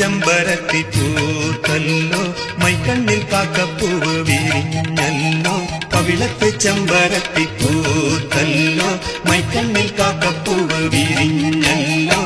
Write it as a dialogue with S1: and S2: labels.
S1: ചെമ്പരത്തി പൂത്തല്ലോ, മൈക്കണ്ണിൽ കാക്കപ്പൂവ് വിരിഞ്ഞല്ലോ. കവിളത്ത് ചെമ്പരത്തി പൂത്തല്ലോ, മൈക്കണ്ണിൽ കാക്കപ്പൂവ് വിരിഞ്ഞല്ലോ.